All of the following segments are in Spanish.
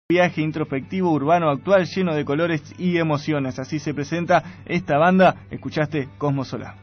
Viaje introspectivo urbano actual lleno de colores y emociones. Así se presenta esta banda. Escuchaste Cosmos Solar.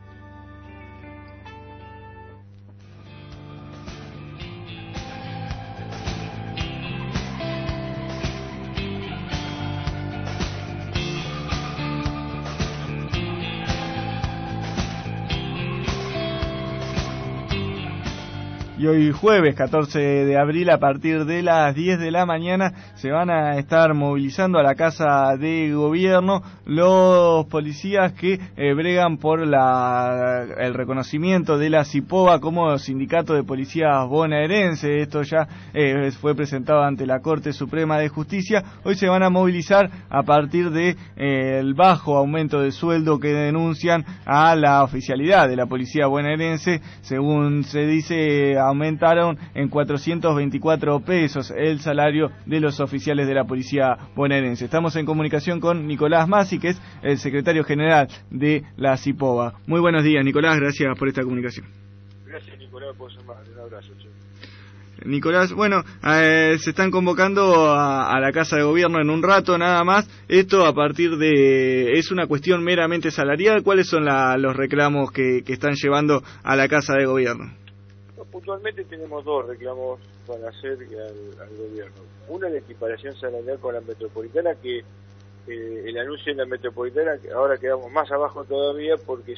Y hoy jueves 14 de abril a partir de las 10 de la mañana se van a estar movilizando a la Casa de Gobierno los policías que bregan por el reconocimiento de la CIPOBA como sindicato de policías bonaerenses. Esto ya fue presentado ante la Corte Suprema de Justicia. Hoy se van a movilizar a partir de el bajo aumento de sueldo que denuncian a la oficialidad de la policía bonaerense. Según se dice, aumentaron en 424 pesos el salario de los oficiales de la policía bonaerense. Estamos en comunicación con Nicolás Masi, que es el secretario general de la CIPOBA. Muy buenos días, Nicolás, gracias por esta comunicación. Gracias, Nicolás, por llamar. Un abrazo, che. Nicolás, bueno, se están convocando a la Casa de Gobierno en un rato nada más. Esto a partir de... ¿Es una cuestión meramente salarial? ¿Cuáles son los reclamos que están llevando a la Casa de Gobierno? Puntualmente tenemos dos reclamos para hacer al gobierno. Una, la equiparación salarial con la metropolitana, que el anuncio en la metropolitana, que ahora quedamos más abajo todavía porque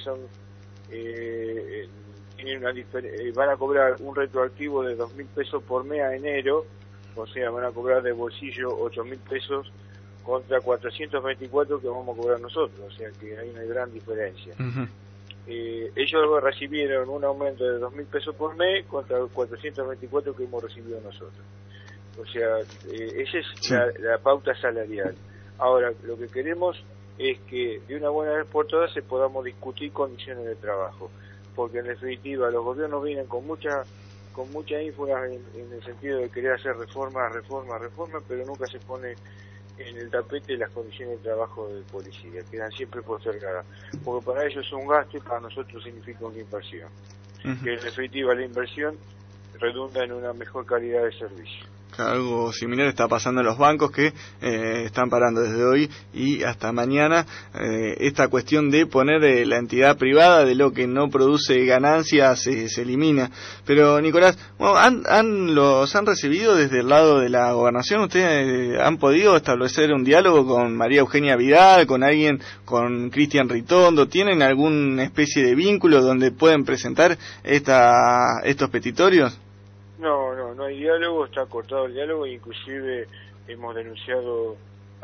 tienen van a cobrar un retroactivo de 2.000 pesos por mes a enero, o sea, van a cobrar de bolsillo 8.000 pesos contra 424 que vamos a cobrar nosotros, o sea que hay una gran diferencia. Uh-huh. Ellos recibieron un aumento de 2.000 pesos por mes contra 424 que hemos recibido nosotros. O sea, esa es sí, la pauta salarial. Ahora, lo que queremos es que de una buena vez por todas se podamos discutir condiciones de trabajo, porque en definitiva los gobiernos vienen con mucha ínfula en el sentido de querer hacer reformas, pero nunca se pone en el tapete las condiciones de trabajo del policía, quedan siempre postergadas, porque para ellos es un gasto y para nosotros significa una inversión. Uh-huh. Que en definitiva la inversión redunda en una mejor calidad de servicio. Algo similar está pasando en los bancos que están parando desde hoy y hasta mañana esta cuestión de poner la entidad privada de lo que no produce ganancias se elimina. Pero Nicolás, bueno, los han recibido desde el lado de la gobernación. ¿Ustedes han podido establecer un diálogo con María Eugenia Vidal, con alguien, con Cristian Ritondo? ¿Tienen alguna especie de vínculo donde pueden presentar estos petitorios? No hay diálogo, está cortado el diálogo, inclusive hemos denunciado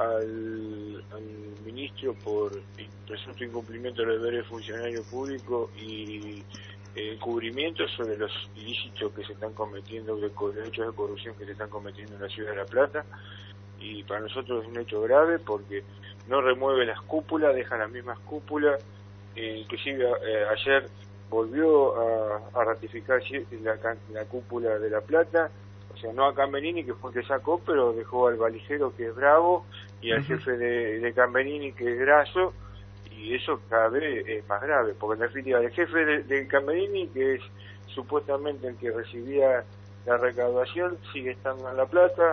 al ministro por presunto incumplimiento de los deberes de funcionario público y encubrimiento sobre los ilícitos que se están cometiendo, de hechos de corrupción que se están cometiendo en la ciudad de La Plata, y para nosotros es un hecho grave porque no remueve las cúpulas, deja las mismas cúpulas, inclusive ayer volvió a ratificar la cúpula de La Plata, o sea, no a Camberini, que fue el que sacó, pero dejó al valijero, que es Bravo, y al jefe de Camberini, que es Grasso, y eso cada vez es más grave, porque en definitiva el jefe de Camberini, que es supuestamente el que recibía la recaudación, sigue estando en La Plata,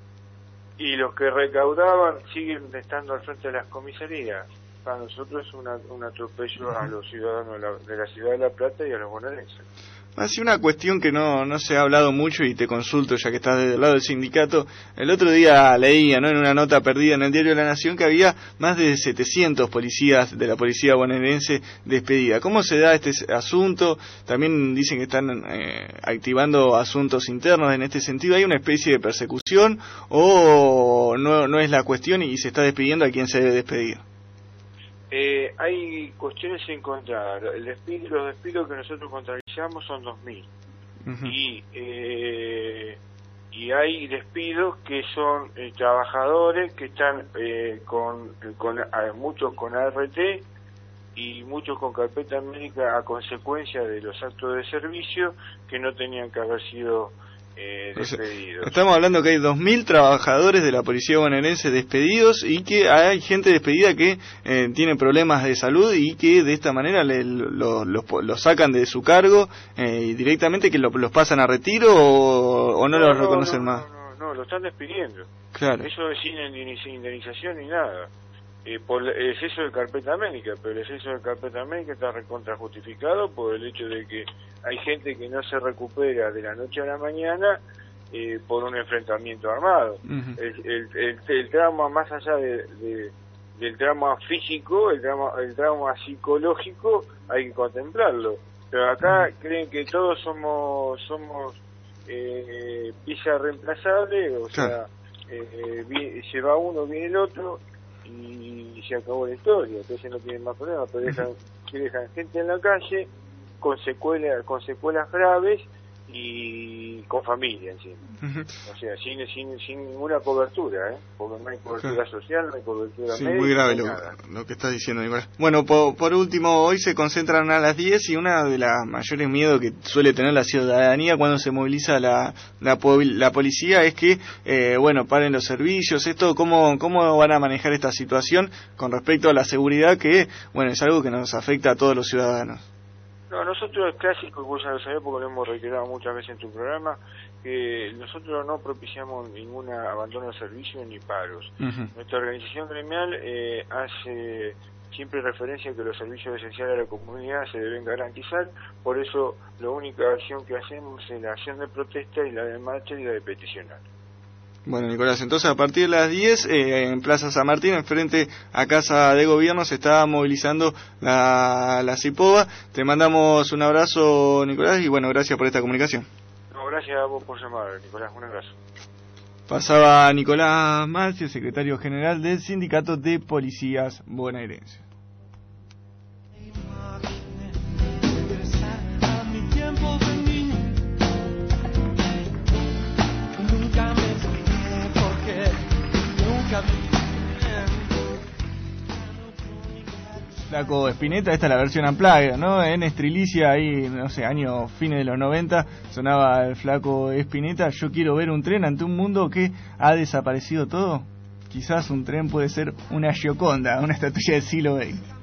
y los que recaudaban siguen estando al frente de las comisarías. Para nosotros es un atropello a los ciudadanos de la ciudad de La Plata y a los bonaerenses. Así una cuestión que no se ha hablado mucho y te consulto ya que estás del lado del sindicato. El otro día leía, en una nota perdida en el diario La Nación, que había más de 700 policías de la policía bonaerense despedida. ¿Cómo se da este asunto? También dicen que están activando asuntos internos en este sentido. ¿Hay una especie de persecución o no es la cuestión y se está despidiendo a quien se debe despedir? Hay cuestiones encontradas. Los despidos que nosotros contabilizamos son 2.000. Uh-huh. Y hay despidos que son trabajadores que están muchos con ART y muchos con carpeta médica a consecuencia de los actos de servicio que no tenían que haber sido despedidos. Estamos hablando que hay 2.000 trabajadores de la policía bonaerense despedidos y que hay gente despedida que tiene problemas de salud y que de esta manera los sacan de su cargo y directamente que los pasan a retiro o no los reconocen más. no, lo están despidiendo. Claro. Eso es sin indemnización ni nada. Por el exceso de carpeta médica, pero el exceso de carpeta médica está recontra justificado por el hecho de que hay gente que no se recupera de la noche a la mañana por un enfrentamiento armado. Uh-huh. El trauma, más allá del trauma físico, el trauma psicológico, hay que contemplarlo. Pero acá creen que todos somos pieza reemplazable, o sea, se va uno, viene el otro y se acabó la historia. Entonces no tienen más problemas, pero dejan gente en la calle con secuelas graves y con familia encima. O sea, sin ninguna cobertura, porque no hay cobertura social, no hay cobertura médica. Muy grave lo que estás diciendo, Nicolás. Bueno, por último, hoy se concentran a las 10 y una de las mayores miedos que suele tener la ciudadanía cuando se moviliza la policía es que, paren los servicios. Esto, ¿cómo van a manejar esta situación con respecto a la seguridad que, es algo que nos afecta a todos los ciudadanos? No, nosotros es clásico, vos ya lo sabés porque lo hemos reiterado muchas veces en tu programa, que nosotros no propiciamos ningún abandono de servicio ni paros. Uh-huh. Nuestra organización gremial hace siempre referencia a que los servicios esenciales a la comunidad se deben garantizar, por eso la única acción que hacemos es la acción de protesta y la de marcha y la de peticionar. Bueno, Nicolás, entonces a partir de las 10 en Plaza San Martín, enfrente a Casa de Gobierno, se está movilizando la CIPOBA. Te mandamos un abrazo, Nicolás, y gracias por esta comunicación. No, gracias a vos por llamar, Nicolás, un abrazo. Pasaba Nicolás Malci, secretario general del Sindicato de Policías Bonaerenses. Flaco Spinetta, esta es la versión unplugged, ¿no? En Estrilicia, ahí, fines de los 90, sonaba el Flaco Spinetta. Yo quiero ver un tren ante un mundo que ha desaparecido todo. Quizás un tren puede ser una Gioconda, una estatuilla del siglo XX.